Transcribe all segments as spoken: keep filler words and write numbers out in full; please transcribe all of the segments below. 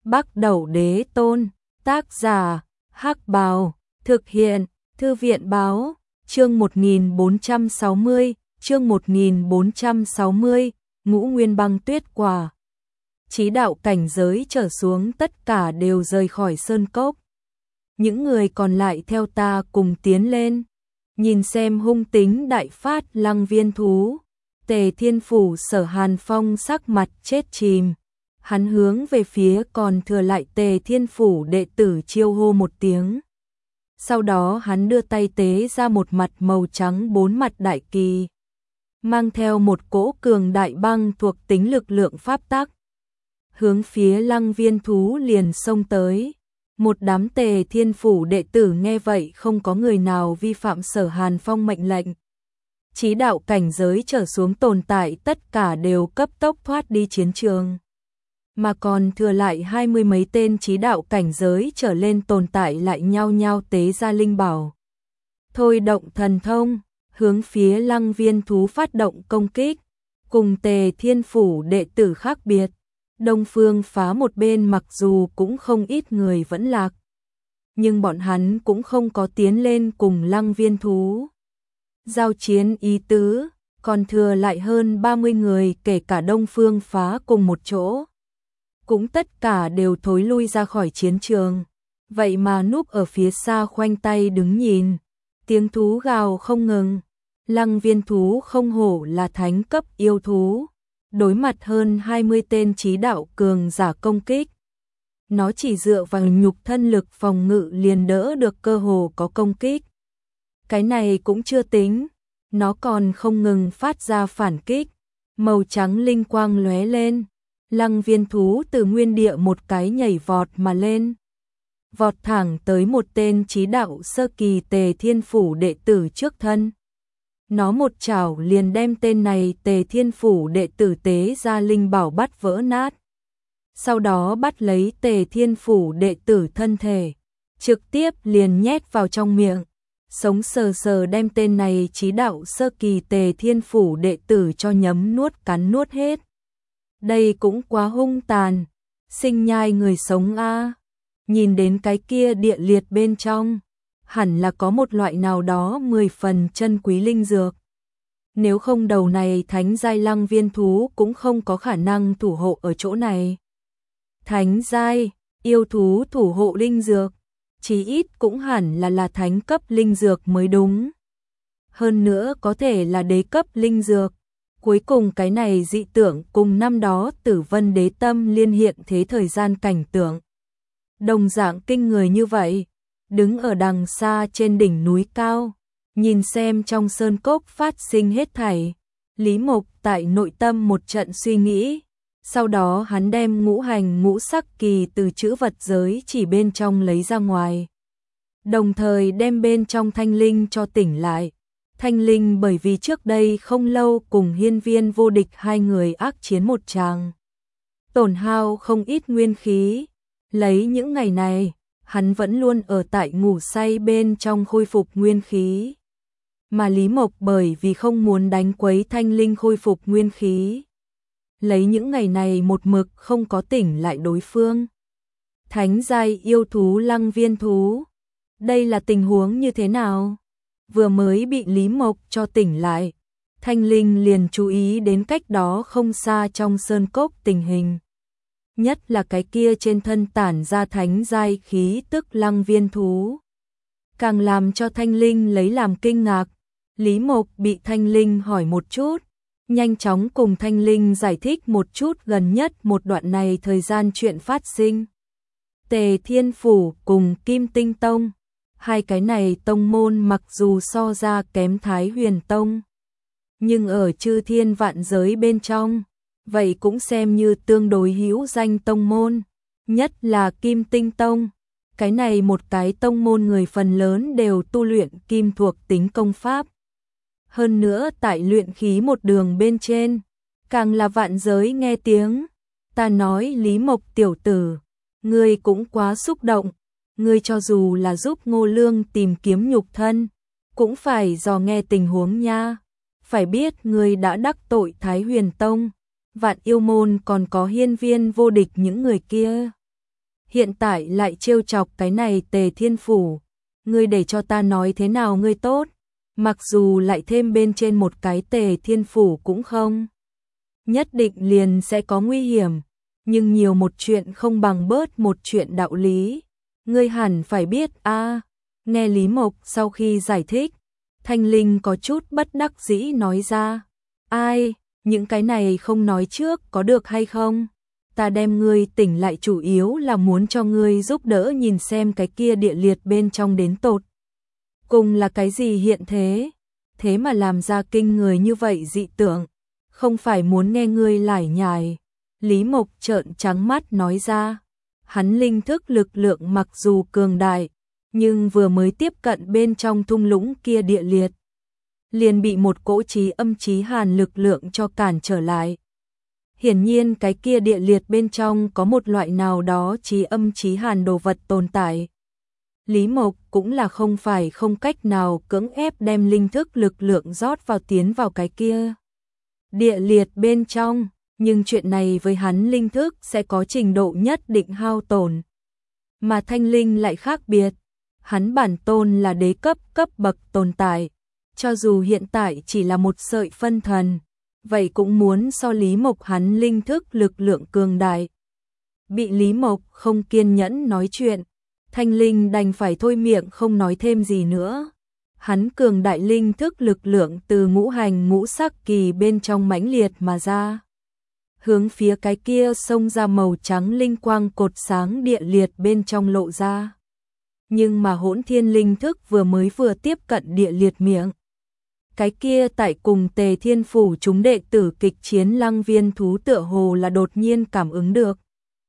Bắc Đẩu Đế Tôn, tác giả, Hắc Bào, thực hiện, Thư viện Báo, chương một nghìn bốn trăm sáu mươi, chương một nghìn bốn trăm sáu mươi, Ngũ Nguyên Băng Tuyết Quả. Chí đạo cảnh giới trở xuống tất cả đều rời khỏi sơn cốc. Những người còn lại theo ta cùng tiến lên, nhìn xem hung tính đại phát Lăng Viên Thú. Tề Thiên Phủ Sở Hàn Phong sắc mặt chết chìm. Hắn hướng về phía còn thừa lại Tề Thiên Phủ đệ tử chiêu hô một tiếng. Sau đó hắn đưa tay tế ra một mặt màu trắng bốn mặt đại kỳ, mang theo một cỗ cường đại băng thuộc tính lực lượng pháp tắc, hướng phía Lăng Viên Thú liền xông tới. Một đám Tề Thiên Phủ đệ tử nghe vậy không có người nào vi phạm Sở Hàn Phong mệnh lệnh. Chí đạo cảnh giới trở xuống tồn tại tất cả đều cấp tốc thoát đi chiến trường, mà còn thừa lại hai mươi mấy tên chí đạo cảnh giới trở lên tồn tại lại nhao nhao tế ra linh bảo, thôi động thần thông, hướng phía Lăng Viên Thú phát động công kích. Cùng Tề Thiên Phủ đệ tử khác biệt, Đông Phương Phá một bên mặc dù cũng không ít người vẫn lạc, nhưng bọn hắn cũng không có tiến lên cùng Lăng Viên Thú giao chiến ý tứ, còn thừa lại hơn ba mươi người kể cả Đông Phương Phá cùng một chỗ, cũng tất cả đều thối lui ra khỏi chiến trường. Vậy mà núp ở phía xa khoanh tay đứng nhìn, tiếng thú gào không ngừng. Lăng Viên Thú không hổ là thánh cấp yêu thú, đối mặt hơn hai mươi tên chí đạo cường giả công kích, nó chỉ dựa vào nhục thân lực phòng ngự liền đỡ được cơ hồ có công kích. Cái này cũng chưa tính, nó còn không ngừng phát ra phản kích, màu trắng linh quang lóe lên. Lăng Viên Thú từ nguyên địa một cái nhảy vọt mà lên, vọt thẳng tới một tên chí đạo sơ kỳ Tề Thiên Phủ đệ tử trước thân. Nó một chảo liền đem tên này Tề Thiên Phủ đệ tử tế ra linh bảo bắt vỡ nát. Sau đó bắt lấy Tề Thiên Phủ đệ tử thân thể, trực tiếp liền nhét vào trong miệng, sống sờ sờ đem tên này chí đạo sơ kỳ Tề Thiên Phủ đệ tử cho nhấm nuốt cắn nuốt hết. Đây cũng quá hung tàn, sinh nhai người sống a. Nhìn đến cái kia địa liệt bên trong, hẳn là có một loại nào đó mười phần chân quý linh dược. Nếu không đầu này thánh giai Lăng Viên Thú cũng không có khả năng thủ hộ ở chỗ này. Thánh giai, yêu thú thủ hộ linh dược, chí ít cũng hẳn là là thánh cấp linh dược mới đúng. Hơn nữa có thể là đế cấp linh dược. Cuối cùng cái này dị tượng cùng năm đó Tử Vân Đế Tâm liên hiện thế thời gian cảnh tượng đồng dạng kinh người như vậy. Đứng ở đằng xa trên đỉnh núi cao, nhìn xem trong sơn cốc phát sinh hết thảy, Lý Mộc tại nội tâm một trận suy nghĩ. Sau đó hắn đem ngũ hành ngũ sắc kỳ từ chữ vật giới chỉ bên trong lấy ra ngoài, đồng thời đem bên trong thanh linh cho tỉnh lại. Thanh linh bởi vì trước đây không lâu cùng Hiên Viên Vô Địch hai người ác chiến một tràng, tổn hao không ít nguyên khí. Lấy những ngày này, hắn vẫn luôn ở tại ngủ say bên trong khôi phục nguyên khí. Mà Lý Mộc bởi vì không muốn đánh quấy thanh linh khôi phục nguyên khí, lấy những ngày này một mực không có tỉnh lại đối phương. Thánh giai yêu thú Lăng Viên Thú, đây là tình huống như thế nào? Vừa mới bị Lý Mộc cho tỉnh lại, thanh linh liền chú ý đến cách đó không xa trong sơn cốc tình hình. Nhất là cái kia trên thân tản ra thánh giai khí tức Lăng Viên Thú, càng làm cho thanh linh lấy làm kinh ngạc. Lý Mộc bị thanh linh hỏi một chút, nhanh chóng cùng thanh linh giải thích một chút gần nhất một đoạn này thời gian chuyện phát sinh. Tề Thiên Phủ cùng Kim Tinh Tông, hai cái này tông môn mặc dù so ra kém Thái Huyền Tông, nhưng ở chư thiên vạn giới bên trong, vậy cũng xem như tương đối hữu danh tông môn. Nhất là Kim Tinh Tông, cái này một cái tông môn người phần lớn đều tu luyện kim thuộc tính công pháp. Hơn nữa tại luyện khí một đường bên trên, càng là vạn giới nghe tiếng. Ta nói Lý Mộc tiểu tử, ngươi cũng quá xúc động, ngươi cho dù là giúp Ngô Lương tìm kiếm nhục thân, cũng phải dò nghe tình huống nha. Phải biết ngươi đã đắc tội Thái Huyền Tông, Vạn Yêu Môn còn có Hiên Viên Vô Địch những người kia. hiện tại lại trêu chọc cái này Tề Thiên Phủ. Ngươi để cho ta nói thế nào ngươi tốt, mặc dù lại thêm bên trên một cái Tề Thiên Phủ cũng không nhất định liền sẽ có nguy hiểm, nhưng nhiều một chuyện không bằng bớt một chuyện đạo lý. Ngươi hẳn phải biết a. À. Nghe Lý Mộc sau khi giải thích, Thanh Linh có chút bất đắc dĩ nói ra. Ai, những cái này không nói trước có được hay không? Ta đem ngươi tỉnh lại chủ yếu là muốn cho ngươi giúp đỡ nhìn xem cái kia địa liệt bên trong đến tột cùng là cái gì hiện thế. Thế mà làm ra kinh người như vậy dị tưởng, không phải muốn nghe ngươi lải nhải. Lý Mộc trợn trắng mắt nói ra. Hắn linh thức lực lượng mặc dù cường đại, nhưng vừa mới tiếp cận bên trong thung lũng kia địa liệt, liền bị một cỗ chí âm chí hàn lực lượng cho cản trở lại. Hiển nhiên cái kia địa liệt bên trong có một loại nào đó chí âm chí hàn đồ vật tồn tại. Lý Mộc cũng là không phải không cách nào cưỡng ép đem linh thức lực lượng rót vào tiến vào cái kia địa liệt bên trong, nhưng chuyện này với hắn linh thức sẽ có trình độ nhất định hao tổn. Mà Thanh Linh lại khác biệt, hắn bản tôn là đế cấp cấp bậc tồn tại, cho dù hiện tại chỉ là một sợi phân thần, vậy cũng muốn so Lý Mộc hắn linh thức lực lượng cường đại. Bị Lý Mộc không kiên nhẫn nói chuyện, Thanh Linh đành phải thôi miệng không nói thêm gì nữa. Hắn cường đại linh thức lực lượng từ ngũ hành ngũ sắc kỳ bên trong mãnh liệt mà ra, hướng phía cái kia xông ra màu trắng linh quang cột sáng địa liệt bên trong lộ ra. Nhưng mà Hỗn Thiên linh thức vừa mới vừa tiếp cận địa liệt miệng, cái kia tại cùng Tề Thiên Phủ chúng đệ tử kịch chiến Lăng Viên thú tựa hồ là đột nhiên cảm ứng được.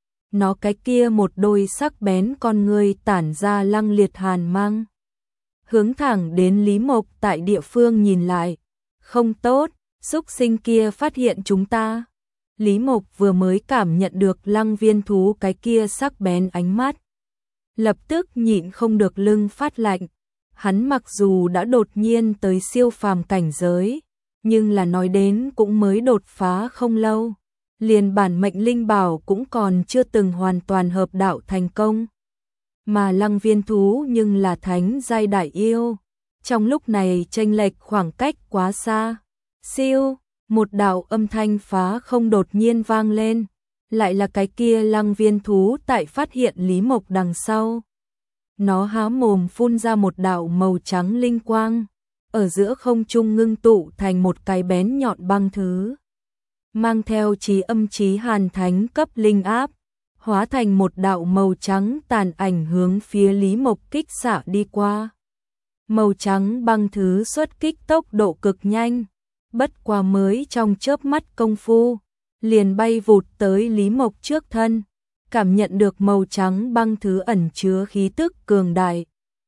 Nó cái kia một đôi sắc bén con ngươi tản ra lăng liệt hàn mang, hướng thẳng đến Lý Mộc tại địa phương nhìn lại. Không tốt, xúc sinh kia phát hiện chúng ta. Lý Mộc vừa mới cảm nhận được Lăng Viên thú cái kia sắc bén ánh mắt, lập tức nhịn không được lưng phát lạnh. Hắn mặc dù đã đột nhiên tới siêu phàm cảnh giới, nhưng là nói đến cũng mới đột phá không lâu, liền bản mệnh linh bảo cũng còn chưa từng hoàn toàn hợp đạo thành công. Mà Lăng Viên thú nhưng là thánh giai đại yêu, trong lúc này chênh lệch khoảng cách quá xa. Siêu, một đạo âm thanh phá không đột nhiên vang lên, lại là cái kia Lăng Viên thú tại phát hiện Lý Mộc đằng sau. Nó há mồm phun ra một đạo màu trắng linh quang, ở giữa không trung ngưng tụ thành một cái bén nhọn băng thứ, mang theo chí âm chí hàn thánh cấp linh áp, hóa thành một đạo màu trắng tàn ảnh hướng phía Lý Mộc kích xạ đi qua. Màu trắng băng thứ xuất kích tốc độ cực nhanh, bất quá mới trong chớp mắt công phu, liền bay vụt tới Lý Mộc trước thân. Cảm nhận được màu trắng băng thứ ẩn chứa khí tức cường đại,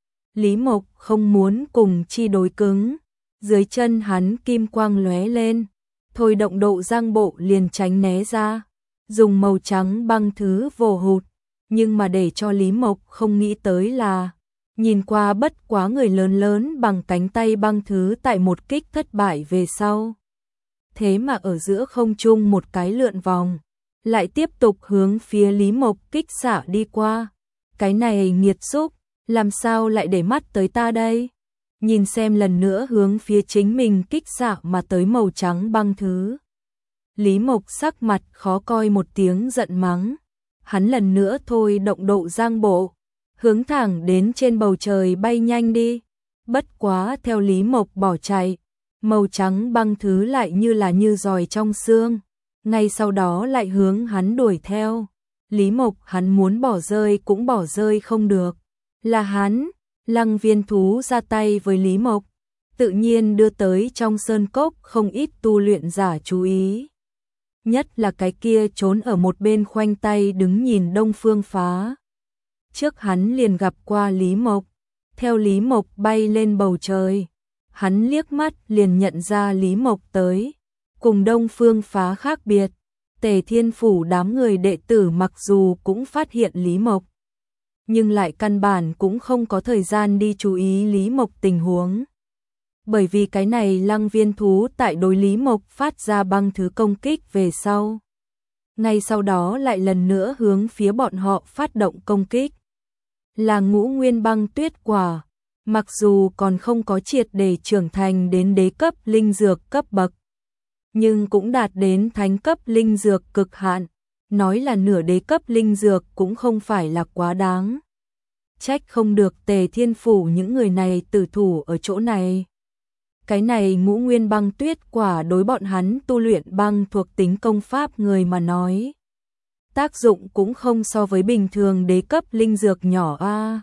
Lý Mộc không muốn cùng chi đối cứng, dưới chân hắn kim quang lóe lên, thôi động độ giang bộ liền tránh né ra, dùng màu trắng băng thứ vồ hụt. Nhưng mà để cho Lý Mộc không nghĩ tới là, nhìn qua bất quá người lớn lớn bằng cánh tay băng thứ tại một kích thất bại về sau, thế mà ở giữa không trung một cái lượn vòng, lại tiếp tục hướng phía Lý Mộc kích xạ đi qua. Cái này nghiệt xúc, làm sao lại để mắt tới ta đây? Nhìn xem lần nữa hướng phía chính mình kích xạ mà tới màu trắng băng thứ. Lý Mộc sắc mặt khó coi một tiếng giận mắng. Hắn lần nữa thôi động độ giang bộ, hướng thẳng đến trên bầu trời bay nhanh đi. Bất quá theo Lý Mộc bỏ chạy, màu trắng băng thứ lại như là như giòi trong xương, ngay sau đó lại hướng hắn đuổi theo. Lý Mộc hắn muốn bỏ rơi cũng bỏ rơi không được. Là hắn, Lăng Viên thú ra tay với Lý Mộc, tự nhiên đưa tới trong sơn cốc không ít tu luyện giả chú ý. Nhất là cái kia trốn ở một bên khoanh tay đứng nhìn Đông Phương Phá. Trước hắn liền gặp qua Lý Mộc, theo Lý Mộc bay lên bầu trời, hắn liếc mắt liền nhận ra Lý Mộc tới. Cùng Đông Phương Phá khác biệt, Tề Thiên Phủ đám người đệ tử mặc dù cũng phát hiện Lý Mộc, nhưng lại căn bản cũng không có thời gian đi chú ý Lý Mộc tình huống. Bởi vì cái này Lăng Viên thú tại đối Lý Mộc phát ra băng thứ công kích về sau, ngay sau đó lại lần nữa hướng phía bọn họ phát động công kích. Là Ngũ Nguyên Băng Tuyết Quả, mặc dù còn không có triệt để trưởng thành đến đế cấp linh dược cấp bậc, nhưng cũng đạt đến thánh cấp linh dược cực hạn, nói là nửa đế cấp linh dược cũng không phải là quá đáng. Trách không được Tề Thiên Phủ những người này tử thủ ở chỗ này. Cái này Ngũ Nguyên Băng Tuyết Quả đối bọn hắn tu luyện băng thuộc tính công pháp người mà nói, tác dụng cũng không so với bình thường đế cấp linh dược nhỏ a.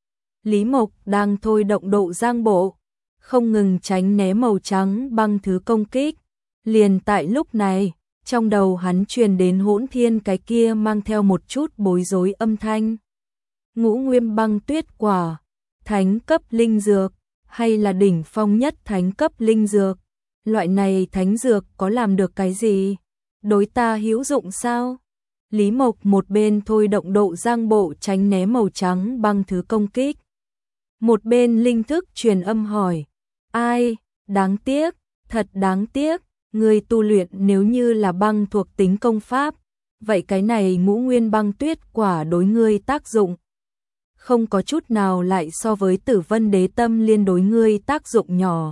Lý Mộc đang thôi động độ giang bộ, không ngừng tránh né màu trắng băng thứ công kích. Liền tại lúc này, trong đầu hắn truyền đến Hỗn Thiên cái kia mang theo một chút bối rối âm thanh. Ngũ Nguyên Băng Tuyết Quả, thánh cấp linh dược, hay là đỉnh phong nhất thánh cấp linh dược? Loại này thánh dược có làm được cái gì? Đối ta hữu dụng sao? Lý Mộc một bên thôi động độ giang bộ tránh né màu trắng băng thứ công kích, một bên linh thức truyền âm hỏi. Ai, đáng tiếc, thật đáng tiếc, người tu luyện nếu như là băng thuộc tính công pháp, vậy cái này Ngũ Nguyên Băng Tuyết Quả đối ngươi tác dụng không có chút nào lại so với Tử Vân Đế Tâm Liên đối ngươi tác dụng nhỏ.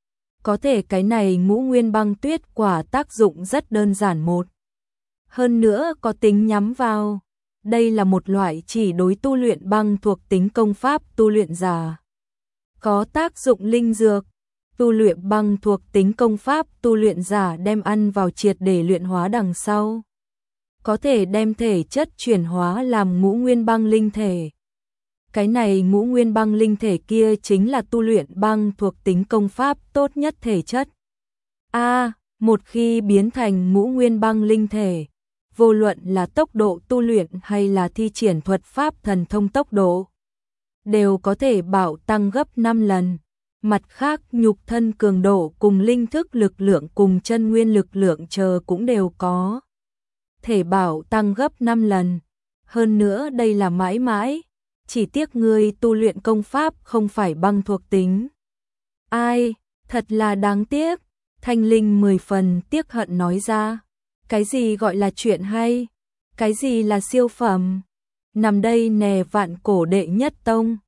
Có thể cái này Ngũ Nguyên Băng Tuyết Quả tác dụng rất đơn giản một. Hơn nữa có tính nhắm vào. Đây là một loại chỉ đối tu luyện băng thuộc tính công pháp tu luyện giả. Có tác dụng linh dược. Tu luyện băng thuộc tính công pháp tu luyện giả đem ăn vào triệt để luyện hóa đằng sau, có thể đem thể chất chuyển hóa làm Ngũ Nguyên Băng linh thể. Cái này Ngũ Nguyên Băng linh thể kia chính là tu luyện băng thuộc tính công pháp tốt nhất thể chất. A, à, một khi biến thành Ngũ Nguyên Băng linh thể, vô luận là tốc độ tu luyện hay là thi triển thuật pháp thần thông tốc độ, đều có thể bảo tăng gấp năm lần. Mặt khác nhục thân cường độ cùng linh thức lực lượng cùng chân nguyên lực lượng chờ cũng đều có thể bảo tăng gấp năm lần. Hơn nữa đây là mãi mãi, chỉ tiếc ngươi tu luyện công pháp không phải băng thuộc tính. Ai, thật là đáng tiếc. Thanh Linh mười phần tiếc hận nói ra. Cái gì gọi là chuyện hay? Cái gì là siêu phẩm? Nằm đây nè Vạn Cổ đệ nhất tông,